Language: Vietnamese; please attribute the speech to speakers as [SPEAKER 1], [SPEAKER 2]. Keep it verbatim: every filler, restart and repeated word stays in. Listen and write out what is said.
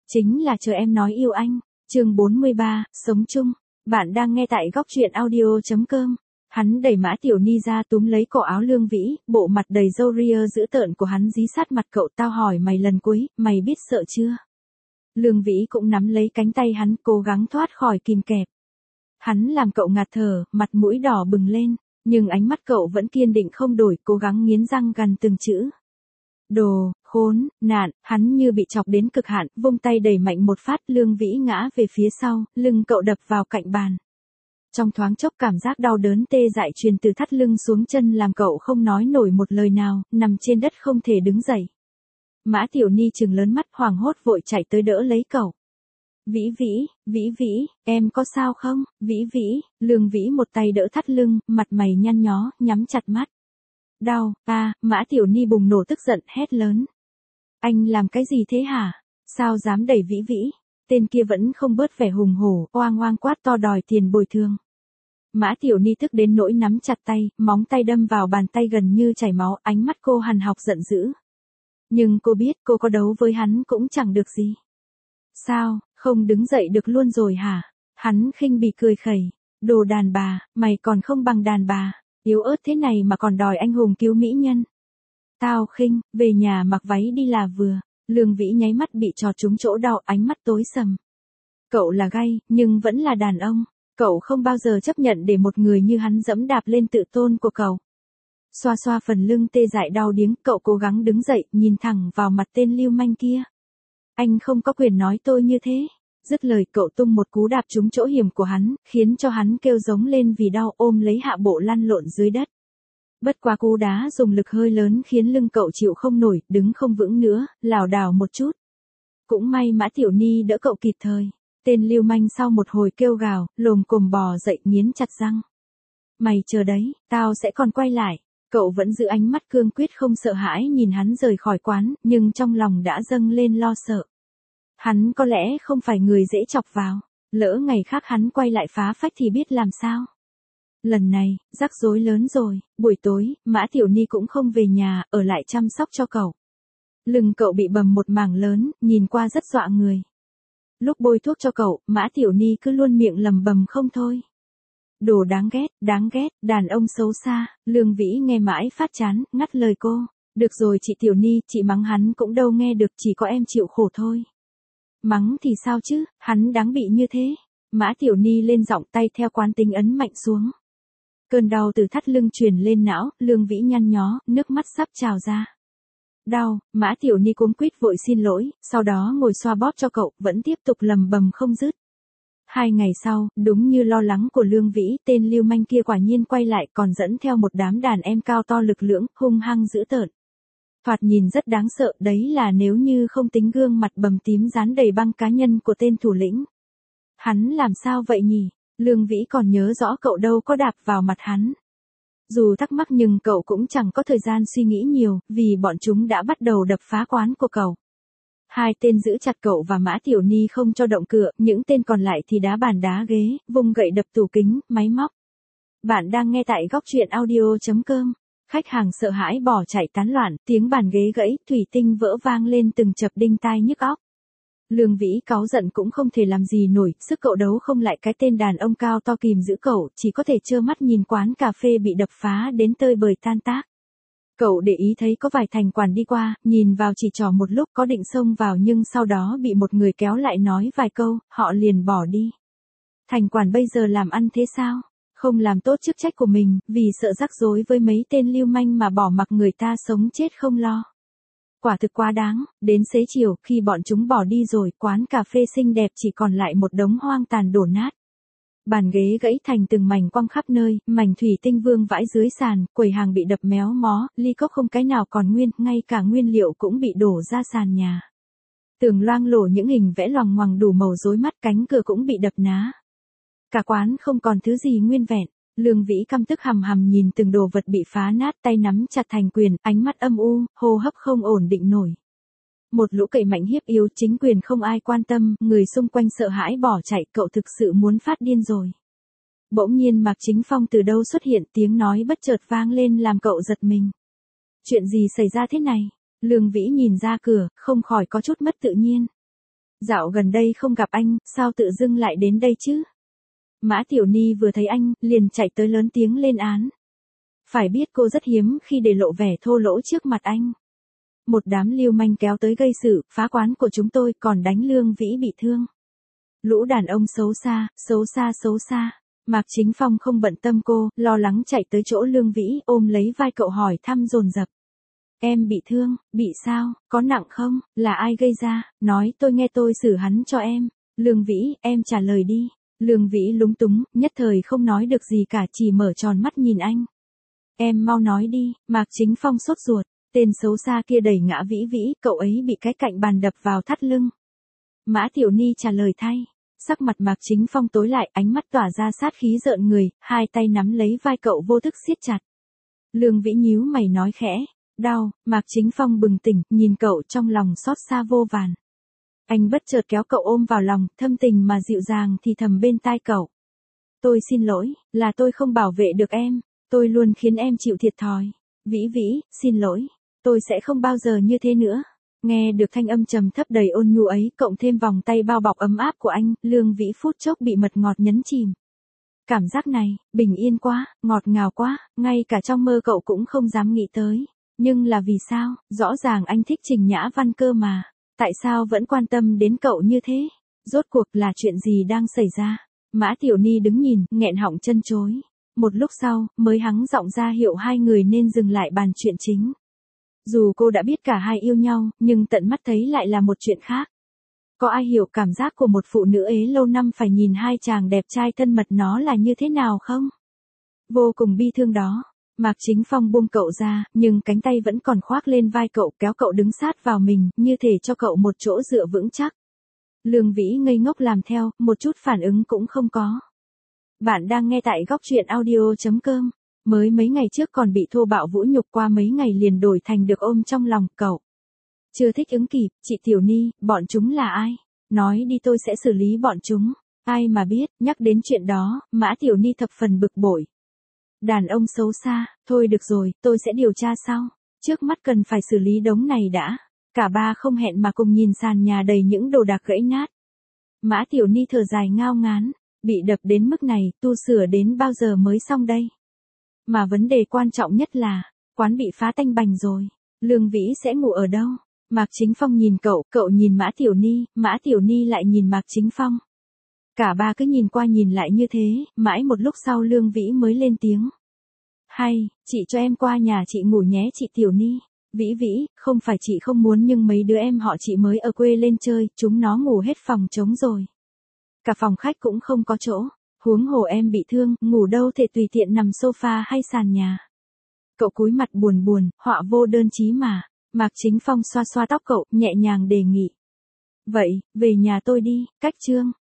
[SPEAKER 1] chính là chờ em nói yêu anh. Chương bốn mươi ba, sống chung. Bạn đang nghe tại góc truyện audio chấm com. Hắn đẩy Mã Tiểu Ni ra túm lấy cổ áo Lương Vĩ, bộ mặt đầy râu ria dữ tợn của hắn dí sát mặt cậu. Tao hỏi mày lần cuối, mày biết sợ chưa? Lương Vĩ cũng nắm lấy cánh tay hắn, cố gắng thoát khỏi kìm kẹp. Hắn làm cậu ngạt thở, mặt mũi đỏ bừng lên, nhưng ánh mắt cậu vẫn kiên định không đổi, cố gắng nghiến răng gằn từng chữ. Đồ, khốn, nạn, hắn như bị chọc đến cực hạn, vung tay đẩy mạnh một phát, Lương Vĩ ngã về phía sau, lưng cậu đập vào cạnh bàn. Trong thoáng chốc cảm giác đau đớn tê dại truyền từ thắt lưng xuống chân làm cậu không nói nổi một lời nào, nằm trên đất không thể đứng dậy. Mã Tiểu Ni trừng lớn mắt hoảng hốt vội chạy tới đỡ lấy cậu. Vĩ Vĩ, Vĩ Vĩ, em có sao không? Vĩ Vĩ, Lương Vĩ một tay đỡ thắt lưng, mặt mày nhăn nhó, nhắm chặt mắt. Đau, à, Mã Tiểu Ni bùng nổ tức giận hét lớn. Anh làm cái gì thế hả? Sao dám đẩy Vĩ Vĩ? Tên kia vẫn không bớt vẻ hùng hổ, oang oang quát to đòi tiền bồi thường. Mã Tiểu Ni tức đến nỗi nắm chặt tay, móng tay đâm vào bàn tay gần như chảy máu, ánh mắt cô hằn học giận dữ. Nhưng cô biết cô có đấu với hắn cũng chẳng được gì. Sao, không đứng dậy được luôn rồi hả? Hắn khinh bỉ cười khẩy. Đồ đàn bà, mày còn không bằng đàn bà, yếu ớt thế này mà còn đòi anh hùng cứu mỹ nhân. Tao khinh, về nhà mặc váy đi là vừa. Lương Vĩ nháy mắt bị trò trúng chỗ đau, ánh mắt tối sầm. Cậu là gay, nhưng vẫn là đàn ông. Cậu không bao giờ chấp nhận để một người như hắn dẫm đạp lên tự tôn của cậu. Xoa xoa phần lưng tê dại đau điếng, cậu cố gắng đứng dậy, nhìn thẳng vào mặt tên lưu manh kia. Anh không có quyền nói tôi như thế. Dứt lời cậu tung một cú đạp trúng chỗ hiểm của hắn, khiến cho hắn kêu giống lên vì đau, ôm lấy hạ bộ lăn lộn dưới đất. Bất quá cú đá dùng lực hơi lớn khiến lưng cậu chịu không nổi, đứng không vững nữa, lảo đảo một chút. Cũng may Mã Tiểu Ni đỡ cậu kịp thời. Tên lưu manh sau một hồi kêu gào, lồm cồm bò dậy nghiến chặt răng. Mày chờ đấy, tao sẽ còn quay lại. Cậu vẫn giữ ánh mắt cương quyết không sợ hãi nhìn hắn rời khỏi quán, nhưng trong lòng đã dâng lên lo sợ. Hắn có lẽ không phải người dễ chọc vào, lỡ ngày khác hắn quay lại phá phách thì biết làm sao. Lần này, rắc rối lớn rồi, buổi tối, Mã Tiểu Ni cũng không về nhà, ở lại chăm sóc cho cậu. Lưng cậu bị bầm một mảng lớn, nhìn qua rất dọa người. Lúc bôi thuốc cho cậu, Mã Tiểu Ni cứ luôn miệng lầm bầm không thôi. Đồ đáng ghét, đáng ghét, đàn ông xấu xa. Lương Vĩ nghe mãi phát chán, ngắt lời cô. Được rồi chị Tiểu Ni, chị mắng hắn cũng đâu nghe được, chỉ có em chịu khổ thôi. Mắng thì sao chứ, hắn đáng bị như thế. Mã Tiểu Ni lên giọng, tay theo quán tính ấn mạnh xuống. Cơn đau từ thắt lưng truyền lên não, Lương Vĩ nhăn nhó, nước mắt sắp trào ra. Đau, Mã Tiểu Ni cuống quýt vội xin lỗi, sau đó ngồi xoa bóp cho cậu, vẫn tiếp tục lầm bầm không dứt. Hai ngày sau, đúng như lo lắng của Lương Vĩ, tên lưu manh kia quả nhiên quay lại, còn dẫn theo một đám đàn em cao to lực lưỡng, hung hăng dữ tợn. Thoạt nhìn rất đáng sợ, đấy là nếu như không tính gương mặt bầm tím dán đầy băng cá nhân của tên thủ lĩnh. Hắn làm sao vậy nhỉ? Lương Vĩ còn nhớ rõ cậu đâu có đạp vào mặt hắn. Dù thắc mắc nhưng cậu cũng chẳng có thời gian suy nghĩ nhiều, vì bọn chúng đã bắt đầu đập phá quán của cậu. Hai tên giữ chặt cậu và Mã Tiểu Ni không cho động cửa, những tên còn lại thì đá bàn đá ghế, vung gậy đập tủ kính, máy móc. Bạn đang nghe tại góc truyện audio chấm com. Khách hàng sợ hãi bỏ chạy tán loạn, tiếng bàn ghế gãy, thủy tinh vỡ vang lên từng chập đinh tai nhức óc. Lương Vĩ cáu giận cũng không thể làm gì nổi, sức cậu đấu không lại cái tên đàn ông cao to kìm giữ cậu, chỉ có thể trơ mắt nhìn quán cà phê bị đập phá đến tơi bời tan tác. Cậu để ý thấy có vài thành quản đi qua, nhìn vào chỉ trò một lúc có định xông vào nhưng sau đó bị một người kéo lại nói vài câu, họ liền bỏ đi. Thành quản bây giờ làm ăn thế sao? Không làm tốt chức trách của mình, vì sợ rắc rối với mấy tên lưu manh mà bỏ mặc người ta sống chết không lo. Quả thực quá đáng, đến xế chiều, khi bọn chúng bỏ đi rồi, quán cà phê xinh đẹp chỉ còn lại một đống hoang tàn đổ nát. Bàn ghế gãy thành từng mảnh quăng khắp nơi, mảnh thủy tinh vương vãi dưới sàn, quầy hàng bị đập méo mó, ly cốc không cái nào còn nguyên, ngay cả nguyên liệu cũng bị đổ ra sàn nhà. Tường loang lổ những hình vẽ loằng ngoằng đủ màu rối mắt, cánh cửa cũng bị đập ná. Cả quán không còn thứ gì nguyên vẹn. Lương Vĩ căm tức hằm hằm nhìn từng đồ vật bị phá nát, tay nắm chặt thành quyền, ánh mắt âm u, hô hấp không ổn định nổi. Một lũ cậy mạnh hiếp yếu, chính quyền không ai quan tâm, người xung quanh sợ hãi bỏ chạy, cậu thực sự muốn phát điên rồi. Bỗng nhiên Mạc Chính Phong từ đâu xuất hiện, tiếng nói bất chợt vang lên làm cậu giật mình. Chuyện gì xảy ra thế này? Lương Vĩ nhìn ra cửa, không khỏi có chút mất tự nhiên. Dạo gần đây không gặp anh, sao tự dưng lại đến đây chứ? Mã Tiểu Ni vừa thấy anh, liền chạy tới lớn tiếng lên án. Phải biết cô rất hiếm khi để lộ vẻ thô lỗ trước mặt anh. Một đám lưu manh kéo tới gây sự, phá quán của chúng tôi còn đánh Lương Vĩ bị thương. Lũ đàn ông xấu xa, xấu xa xấu xa. Mạc Chính Phong không bận tâm cô, lo lắng chạy tới chỗ Lương Vĩ, ôm lấy vai cậu hỏi thăm dồn dập. Em bị thương, bị sao, có nặng không, là ai gây ra, nói tôi nghe tôi xử hắn cho em. Lương Vĩ, em trả lời đi. Lương Vĩ lúng túng, nhất thời không nói được gì cả, chỉ mở tròn mắt nhìn anh. Em mau nói đi, Mạc Chính Phong sốt ruột, tên xấu xa kia đẩy ngã Vĩ Vĩ, cậu ấy bị cái cạnh bàn đập vào thắt lưng. Mã Tiểu Ni trả lời thay. Sắc mặt Mạc Chính Phong tối lại, ánh mắt tỏa ra sát khí rợn người, hai tay nắm lấy vai cậu vô thức siết chặt. Lương Vĩ nhíu mày nói khẽ, đau. Mạc Chính Phong bừng tỉnh, nhìn cậu trong lòng xót xa vô vàn. Anh bất chợt kéo cậu ôm vào lòng, thâm tình mà dịu dàng thì thầm bên tai cậu. Tôi xin lỗi, là tôi không bảo vệ được em, tôi luôn khiến em chịu thiệt thòi. Vĩ Vĩ, xin lỗi, tôi sẽ không bao giờ như thế nữa. Nghe được thanh âm trầm thấp đầy ôn nhu ấy, cộng thêm vòng tay bao bọc ấm áp của anh, Lương Vĩ phút chốc bị mật ngọt nhấn chìm. Cảm giác này, bình yên quá, ngọt ngào quá, ngay cả trong mơ cậu cũng không dám nghĩ tới. Nhưng là vì sao, rõ ràng anh thích Trình Nhã Văn cơ mà, tại sao vẫn quan tâm đến cậu như thế? Rốt cuộc là chuyện gì đang xảy ra? Mã Tiểu Ni đứng nhìn, nghẹn họng chân chối. Một lúc sau, mới hắng giọng ra hiệu hai người nên dừng lại bàn chuyện chính. Dù cô đã biết cả hai yêu nhau, nhưng tận mắt thấy lại là một chuyện khác. Có ai hiểu cảm giác của một phụ nữ ế lâu năm phải nhìn hai chàng đẹp trai thân mật nó là như thế nào không? Vô cùng bi thương đó. Mạc Chính Phong buông cậu ra, nhưng cánh tay vẫn còn khoác lên vai cậu, kéo cậu đứng sát vào mình, như thể cho cậu một chỗ dựa vững chắc. Lương Vĩ ngây ngốc làm theo, một chút phản ứng cũng không có. Bạn đang nghe tại góc truyện audio chấm com. Mới mấy ngày trước còn bị thô bạo vũ nhục, qua mấy ngày liền đổi thành được ôm trong lòng cậu. Chưa thích ứng kịp, chị Tiểu Ni, bọn chúng là ai? Nói đi tôi sẽ xử lý bọn chúng. Ai mà biết, nhắc đến chuyện đó, Mã Tiểu Ni thập phần bực bội. Đàn ông xấu xa, thôi được rồi, tôi sẽ điều tra sau. Trước mắt cần phải xử lý đống này đã. Cả ba không hẹn mà cùng nhìn sàn nhà đầy những đồ đạc gãy nát. Mã Tiểu Ni thở dài ngao ngán, bị đập đến mức này, tu sửa đến bao giờ mới xong đây? Mà vấn đề quan trọng nhất là, quán bị phá tanh bành rồi, Lương Vĩ sẽ ngủ ở đâu? Mạc Chính Phong nhìn cậu, cậu nhìn Mã Tiểu Ni, Mã Tiểu Ni lại nhìn Mạc Chính Phong. Cả ba cứ nhìn qua nhìn lại như thế, mãi một lúc sau Lương Vĩ mới lên tiếng. Hay, chị cho em qua nhà chị ngủ nhé chị Tiểu Ni. Vĩ Vĩ, không phải chị không muốn nhưng mấy đứa em họ chị mới ở quê lên chơi, chúng nó ngủ hết phòng trống rồi. Cả phòng khách cũng không có chỗ, huống hồ em bị thương, ngủ đâu thể tùy tiện nằm sofa hay sàn nhà. Cậu cúi mặt buồn buồn, họa vô đơn chí mà. Mạc Chính Phong xoa xoa tóc cậu, nhẹ nhàng đề nghị. Vậy, về nhà tôi đi, cách Trương.